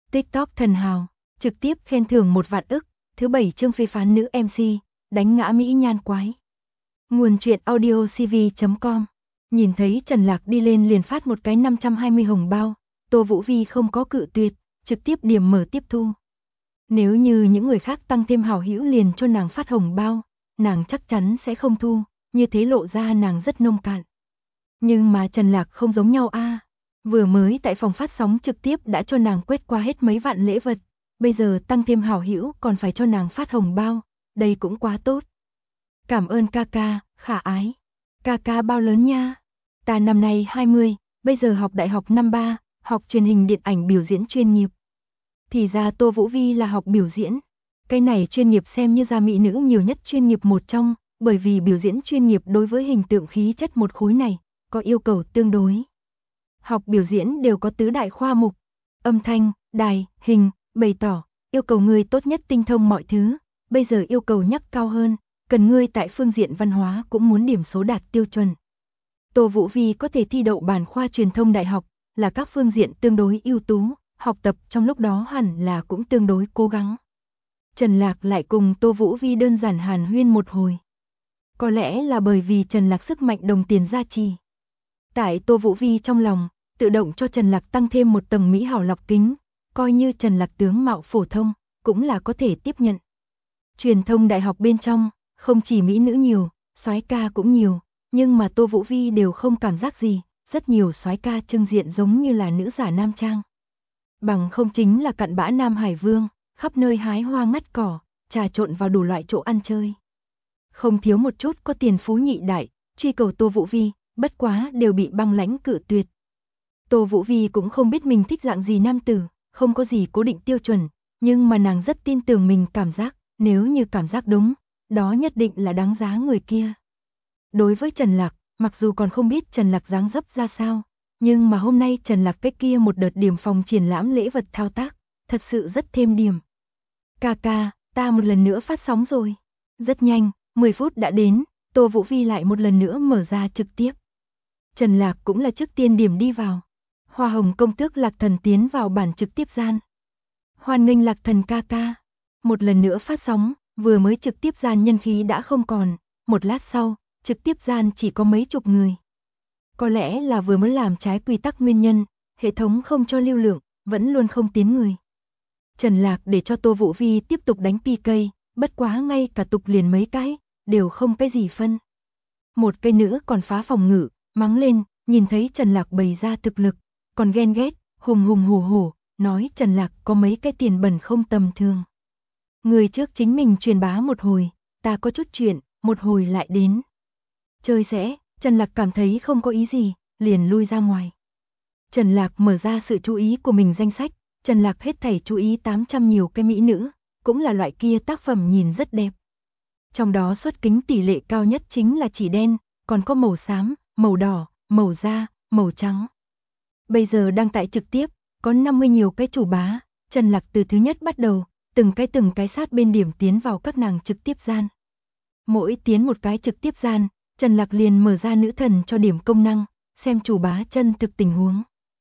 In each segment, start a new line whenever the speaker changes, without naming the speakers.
TikTok thần hào, trực tiếp khen thưởng 1 vạn ức, thứ 7 chương phê phán nữ MC, đánh ngã Mỹ nhan quái. Nguồn truyện audio cv.com. Nhìn thấy Trần Lạc đi lên liền phát một cái 520 hồng bao, Tô Vũ Vi không có cự tuyệt, trực tiếp điểm mở tiếp thu. Nếu như những người khác tăng thêm hảo hữu liền cho nàng phát hồng bao, nàng chắc chắn sẽ không thu, như thế lộ ra nàng rất nông cạn. Nhưng mà Trần Lạc không giống nhau a. Vừa mới tại phòng phát sóng trực tiếp đã cho nàng quét qua hết mấy vạn lễ vật, bây giờ tăng thêm hảo hữu còn phải cho nàng phát hồng bao, đây cũng quá tốt. Cảm ơn ca ca, khả ái. Ca ca bao lớn nha? Ta năm nay 20, bây giờ học đại học năm 3, học truyền hình điện ảnh biểu diễn chuyên nghiệp. Thì ra Tô Vũ Vi là học biểu diễn. Cái này chuyên nghiệp xem như ra mỹ nữ nhiều nhất chuyên nghiệp một trong, bởi vì biểu diễn chuyên nghiệp đối với hình tượng khí chất một khối này, có yêu cầu tương đối. Học biểu diễn đều có tứ đại khoa mục, âm thanh, đài, hình, bày tỏ, yêu cầu ngươi tốt nhất tinh thông mọi thứ, bây giờ yêu cầu nhắc cao hơn, cần ngươi tại phương diện văn hóa cũng muốn điểm số đạt tiêu chuẩn. Tô Vũ Vi có thể thi đậu bản khoa truyền thông đại học, là các phương diện tương đối ưu tú, học tập trong lúc đó hẳn là cũng tương đối cố gắng. Trần Lạc lại cùng Tô Vũ Vi đơn giản hàn huyên một hồi. Có lẽ là bởi vì Trần Lạc sức mạnh đồng tiền gia trì. Tại Tô Vũ Vi trong lòng, tự động cho Trần Lạc tăng thêm một tầng mỹ hảo lọc kính, coi như Trần Lạc tướng mạo phổ thông, cũng là có thể tiếp nhận. Truyền thông đại học bên trong, không chỉ mỹ nữ nhiều, soái ca cũng nhiều, nhưng mà Tô Vũ Vi đều không cảm giác gì, rất nhiều soái ca trưng diện giống như là nữ giả nam trang. Bằng không chính là cặn bã Nam Hải Vương, khắp nơi hái hoa ngắt cỏ, trà trộn vào đủ loại chỗ ăn chơi. Không thiếu một chút có tiền phú nhị đại, truy cầu Tô Vũ Vi, bất quá đều bị băng lãnh cự tuyệt. Tô Vũ Vi cũng không biết mình thích dạng gì nam tử, không có gì cố định tiêu chuẩn, nhưng mà nàng rất tin tưởng mình cảm giác, nếu như cảm giác đúng, đó nhất định là đáng giá người kia. Đối với Trần Lạc, mặc dù còn không biết Trần Lạc dáng dấp ra sao, nhưng mà hôm nay Trần Lạc cái kia một đợt điểm phòng triển lãm lễ vật thao tác, thật sự rất thêm điểm. Ca ca, ta một lần nữa phát sóng rồi. Rất nhanh, 10 phút đã đến, Tô Vũ Vi lại một lần nữa mở ra trực tiếp. Trần Lạc cũng là trước tiên điểm đi vào. Hoa hồng công tước Lạc Thần tiến vào bản trực tiếp gian. Hoan nghênh Lạc Thần ca ca. Một lần nữa phát sóng, vừa mới trực tiếp gian nhân khí đã không còn, một lát sau, trực tiếp gian chỉ có mấy chục người. Có lẽ là vừa mới làm trái quy tắc nguyên nhân, hệ thống không cho lưu lượng, vẫn luôn không tiến người. Trần Lạc để cho Tô Vũ Vi tiếp tục đánh PK, bất quá ngay cả tục liền mấy cái, đều không cái gì phân. Một cây nữa còn phá phòng ngự, mắng lên, nhìn thấy Trần Lạc bày ra thực lực, còn ghen ghét, hùng hùng hổ hổ, nói Trần Lạc có mấy cái tiền bẩn không tầm thường. Người trước chính mình truyền bá một hồi, ta có chút chuyện, một hồi lại đến. Chơi sẽ, Trần Lạc cảm thấy không có ý gì, liền lui ra ngoài. Trần Lạc mở ra sự chú ý của mình danh sách, Trần Lạc hết thảy chú ý 800 nhiều cái mỹ nữ, cũng là loại kia tác phẩm nhìn rất đẹp. Trong đó xuất kính tỷ lệ cao nhất chính là chỉ đen, còn có màu xám, màu đỏ, màu da, màu trắng. Bây giờ đang tại trực tiếp, có 50 nhiều cái chủ bá, Trần Lạc từ thứ nhất bắt đầu, từng cái sát bên điểm tiến vào các nàng trực tiếp gian. Mỗi tiến một cái trực tiếp gian, Trần Lạc liền mở ra nữ thần cho điểm công năng, xem chủ bá chân thực tình huống.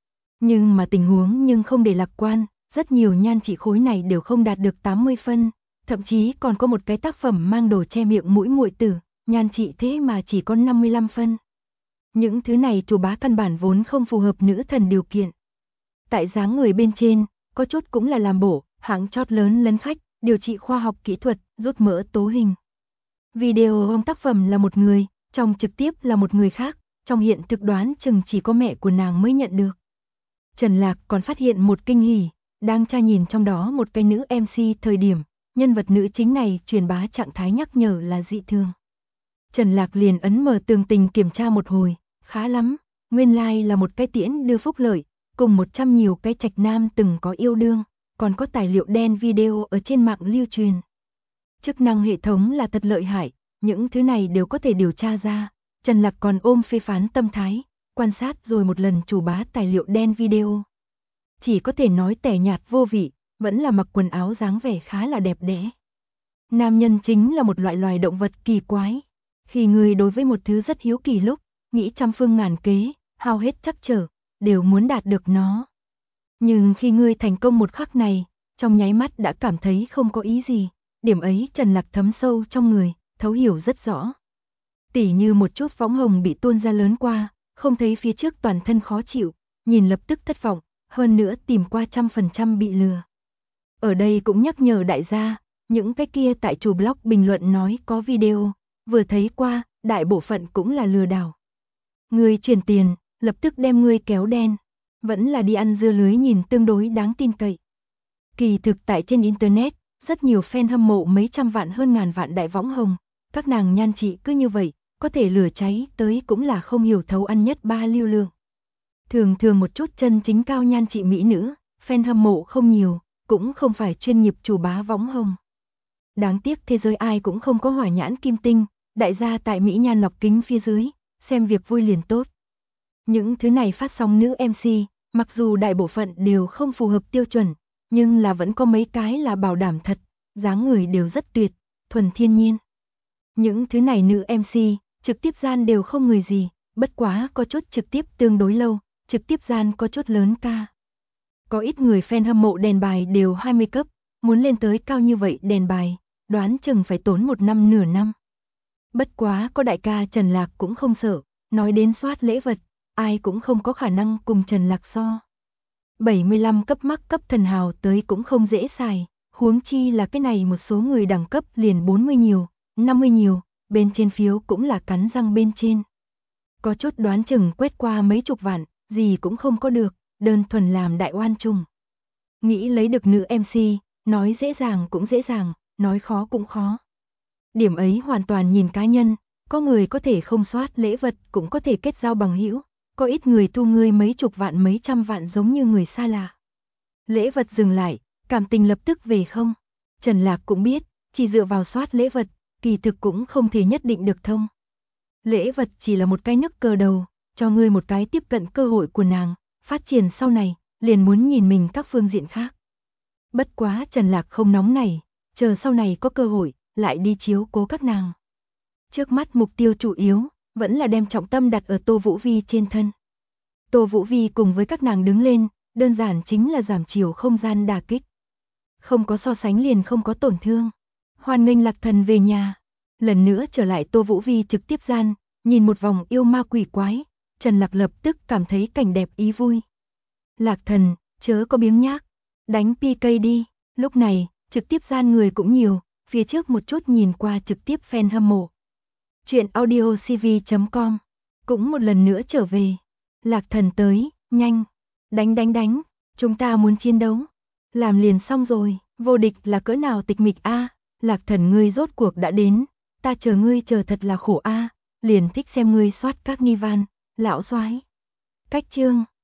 Nhưng mà tình huống nhưng không để lạc quan, rất nhiều nhan trị khối này đều không đạt được 80 phân, thậm chí còn có một cái tác phẩm mang đồ che miệng mũi muội tử, nhan trị thế mà chỉ có 55 phân. Những thứ này chủ bá căn bản vốn không phù hợp nữ thần điều kiện. Tại dáng người bên trên, có chút cũng là làm bổ, hãng chót lớn lấn khách, điều trị khoa học kỹ thuật, rút mỡ tố hình. Video trong tác phẩm là một người, trong trực tiếp là một người khác, trong hiện thực đoán chừng chỉ có mẹ của nàng mới nhận được. Trần Lạc còn phát hiện một kinh hỉ, đang tra nhìn trong đó một cái nữ MC thời điểm, nhân vật nữ chính này truyền bá trạng thái nhắc nhở là dị thường. Trần Lạc liền ấn mở tường tình kiểm tra một hồi, khá lắm, nguyên lai là một cái tiễn đưa phúc lợi, cùng 100 nhiều cái trạch nam từng có yêu đương, còn có tài liệu đen video ở trên mạng lưu truyền. Chức năng hệ thống là thật lợi hại, những thứ này đều có thể điều tra ra. Trần Lạc còn ôm phê phán tâm thái, quan sát rồi một lần chủ bá tài liệu đen video. Chỉ có thể nói tẻ nhạt vô vị, vẫn là mặc quần áo dáng vẻ khá là đẹp đẽ. Nam nhân chính là một loại loài động vật kỳ quái. Khi người đối với một thứ rất hiếu kỳ lúc, nghĩ trăm phương ngàn kế, hao hết chắc trở, đều muốn đạt được nó. Nhưng khi ngươi thành công một khắc này, trong nháy mắt đã cảm thấy không có ý gì, điểm ấy Trần Lạc thấm sâu trong người, thấu hiểu rất rõ. Tỉ như một chút võng hồng bị tuôn ra lớn qua, không thấy phía trước toàn thân khó chịu, nhìn lập tức thất vọng, hơn nữa tìm qua 100% bị lừa. Ở đây cũng nhắc nhở đại gia, những cái kia tại chủ blog bình luận nói có video, vừa thấy qua, đại bộ phận cũng là lừa đảo. Người chuyển tiền, lập tức đem ngươi kéo đen, vẫn là đi ăn dưa lưới nhìn tương đối đáng tin cậy. Kỳ thực tại trên Internet, rất nhiều fan hâm mộ mấy trăm vạn hơn ngàn vạn đại võng hồng, các nàng nhan trị cứ như vậy, có thể lửa cháy tới cũng là không hiểu thấu ăn nhất ba lưu lượng. Thường thường một chút chân chính cao nhan trị mỹ nữ, fan hâm mộ không nhiều, cũng không phải chuyên nghiệp chủ bá võng hồng. Đáng tiếc thế giới ai cũng không có hỏa nhãn kim tinh, đại gia tại mỹ nhan lọc kính phía dưới, xem việc vui liền tốt. Những thứ này phát sóng nữ MC, mặc dù đại bộ phận đều không phù hợp tiêu chuẩn, nhưng là vẫn có mấy cái là bảo đảm thật, dáng người đều rất tuyệt, thuần thiên nhiên. Những thứ này nữ MC, trực tiếp gian đều không người gì, bất quá có chút trực tiếp tương đối lâu, trực tiếp gian có chút lớn ca. Có ít người fan hâm mộ đèn bài đều 20 cấp, muốn lên tới cao như vậy đèn bài, đoán chừng phải tốn một năm nửa năm. Bất quá có đại ca Trần Lạc cũng không sợ, nói đến soát lễ vật, ai cũng không có khả năng cùng Trần Lạc so. 75 cấp mắc cấp thần hào tới cũng không dễ xài, huống chi là cái này một số người đẳng cấp liền 40 nhiều, 50 nhiều, bên trên phiếu cũng là cắn răng bên trên. Có chút đoán chừng quét qua mấy chục vạn, gì cũng không có được, đơn thuần làm đại oan trùng. Nghĩ lấy được nữ MC, nói dễ dàng cũng dễ dàng, nói khó cũng khó. Điểm ấy hoàn toàn nhìn cá nhân, có người có thể không soát lễ vật cũng có thể kết giao bằng hữu, có ít người thu ngươi mấy chục vạn mấy trăm vạn giống như người xa lạ. Lễ vật dừng lại, cảm tình lập tức về không. Trần Lạc cũng biết, chỉ dựa vào soát lễ vật, kỳ thực cũng không thể nhất định được thông. Lễ vật chỉ là một cái nấc cờ đầu, cho ngươi một cái tiếp cận cơ hội của nàng, phát triển sau này, liền muốn nhìn mình các phương diện khác. Bất quá Trần Lạc không nóng này, chờ sau này có cơ hội, lại đi chiếu cố các nàng. Trước mắt mục tiêu chủ yếu, vẫn là đem trọng tâm đặt ở Tô Vũ Vi trên thân. Tô Vũ Vi cùng với các nàng đứng lên, đơn giản chính là giảm chiều không gian đả kích. Không có so sánh liền không có tổn thương. Hoan nghênh Lạc Thần về nhà. Lần nữa trở lại Tô Vũ Vi trực tiếp gian, nhìn một vòng yêu ma quỷ quái, Trần Lạc lập tức cảm thấy cảnh đẹp ý vui. Lạc Thần, chớ có biếng nhác, đánh PK đi. Lúc này, trực tiếp gian người cũng nhiều, phía trước một chút nhìn qua trực tiếp fan hâm mộ. Chuyện audiocv.com cũng một lần nữa trở về. Lạc Thần tới, nhanh, đánh, chúng ta muốn chiến đấu. Làm liền xong rồi, vô địch là cỡ nào tịch mịch a, Lạc Thần ngươi rốt cuộc đã đến, ta chờ ngươi chờ thật là khổ a, liền thích xem ngươi soát các ni van, lão soái. Cách chương